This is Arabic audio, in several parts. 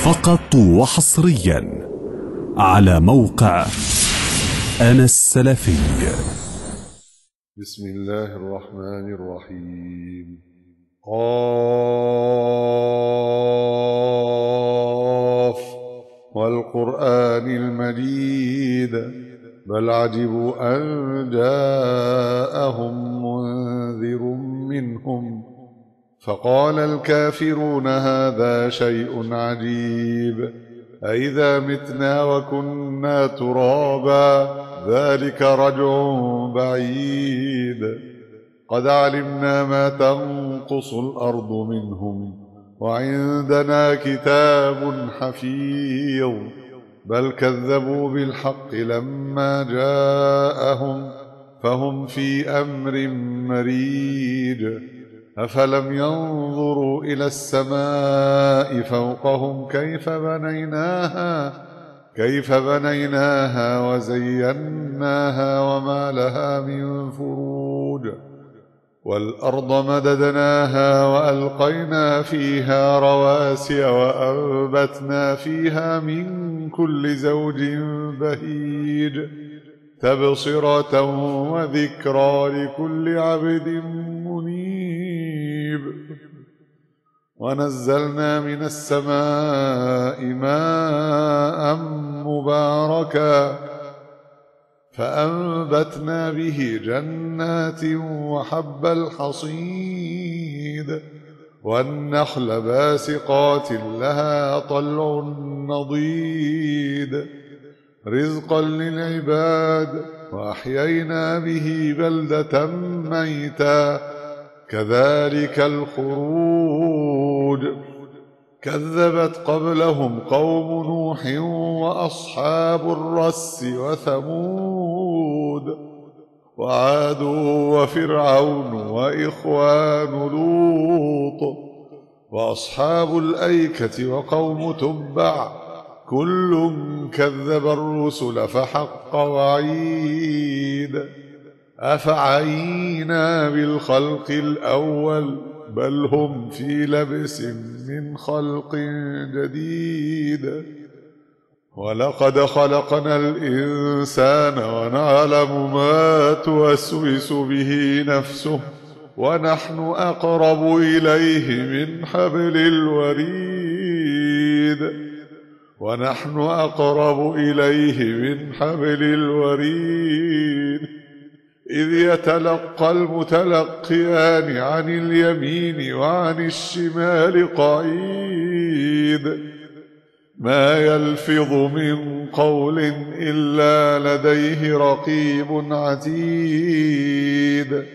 فقط وحصريا على موقع أنا السلفي. بسم الله الرحمن الرحيم. قاف والقرآن المجيد بل عجبوا أن جاءهم منذر منهم فقال الكافرون هذا شيء عجيب أإذا متنا وكنا ترابا ذلك رجع بعيد قد علمنا ما تنقص الأرض منهم وعندنا كتاب حفيظ بل كذبوا بالحق لما جاءهم فهم في أمر مريج أفلم ينظروا إلى السماء فوقهم كيف بنيناها وزيناها وما لها من فروج والأرض مددناها وألقينا فيها رواسي وأنبتنا فيها من كل زوج بهيج تبصرة وذكرى لكل عبد منيب ونزلنا من السماء ماء مباركا فأنبتنا به جنات وحب الحصيد والنخل باسقات لها طلع نضيد رزقا للعباد وأحيينا به بلدة ميتا كذلك الخروج كذبت قبلهم قوم نوح وأصحاب الرس وثمود وعاد وفرعون وإخوان لوط وأصحاب الأيكة وقوم تبع كل كذب الرسل فحق وعيد أفعينا بالخلق الأول بل هم في لبس من خلق جديد ولقد خلقنا الإنسان ونعلم ما توسوس به نفسه ونحن أقرب إليه من حبل الوريد إذ يتلقى المتلقيان عن اليمين وعن الشمال قعيد ما يلفظ من قول إلا لديه رقيب عتيد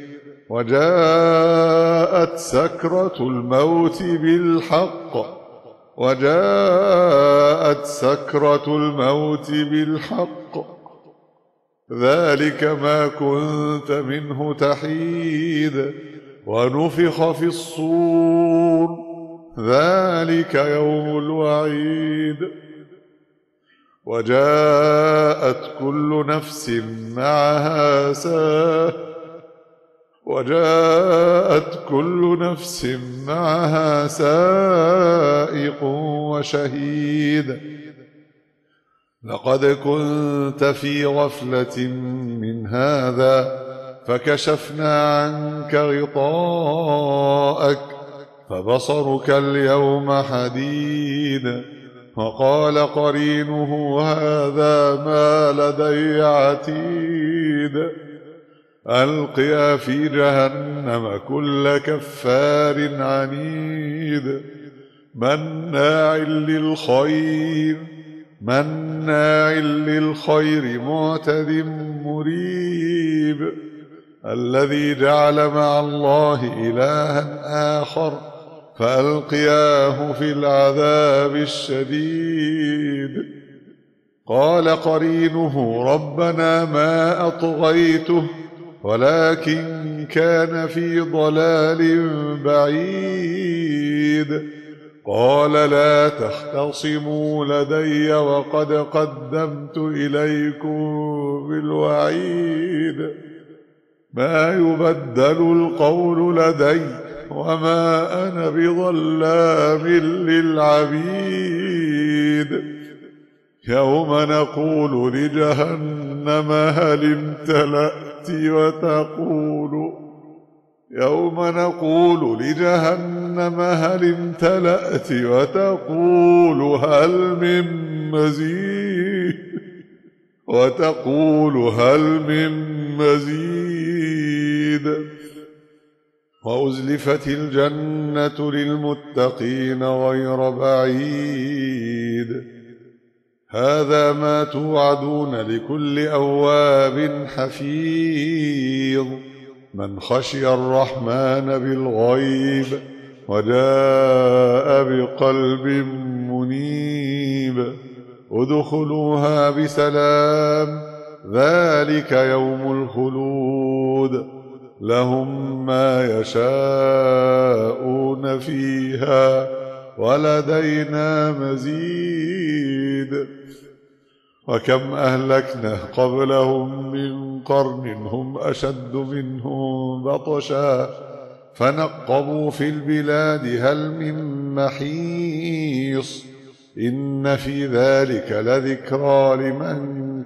وجاءت سكرة الموت بالحق ذلك ما كنت منه تحيد ونفخ في الصور ذلك يوم الوعيد وجاءت كل نفس معها سائق وشهيد لقد كنت في غفلة من هذا فكشفنا عنك غطاءك فبصرك اليوم حديد وقال قرينه هذا ما لدي عتيد ألقيا في جهنم كل كفار عنيد مناع للخير معتد مريب الذي جعل مع الله إلها آخر فألقياه في العذاب الشديد قال قرينه ربنا ما أطغيته ولكن كان في ضلال بعيد قال لا تختصموا لدي وقد قدمت إليكم بالوعيد ما يبدل القول لدي وما أنا بظلام للعبيد يوم نقول لجهنم هل امتلأت وتقول هل من مزيد وأزلفت الجنة للمتقين غير بعيد هذا ما توعدون لكل أواب حفيظ من خشي الرحمن بالغيب وجاء بقلب منيب ادخلوها بسلام ذلك يوم الخلود لهم ما يشاءون فيها ولدينا مزيد وكم أهلكنا قبلهم من قرن هم أشد منهم بطشا فنقبوا في البلاد هل من محيص إن في ذلك لذكرى لمن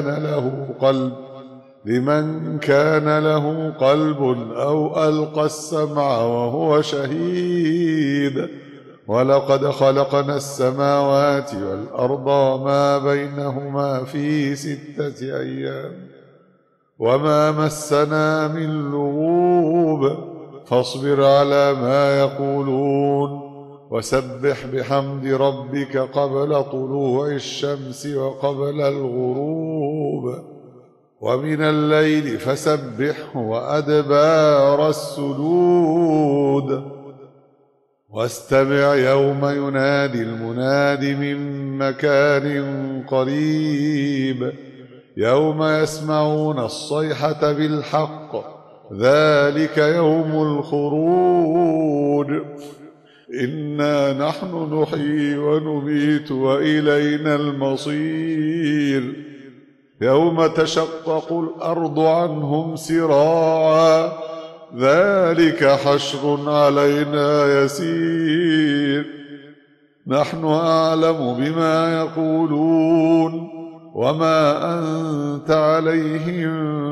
كان له قلب أو ألقى السمع وهو شهيد ولقد خلقنا السماوات والأرض وما بينهما في 6 أيام وما مسنا من لغوب فاصبر على ما يقولون وسبح بحمد ربك قبل طلوع الشمس وقبل الغروب ومن الليل فسبحه وأدبار السجود واستمع يوم ينادي المناد من مكان قريب يوم يسمعون الصيحة بالحق ذلك يوم الخروج إنا نحن نحيي ونميت وإلينا المصير يوم تشقق الأرض عنهم سراعا ذلك حشر علينا يسير نحن أعلم بما يقولون وما أنت عليهم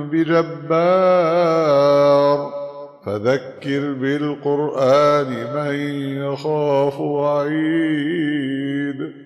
بجبار فذكر بالقرآن من يخاف وعيد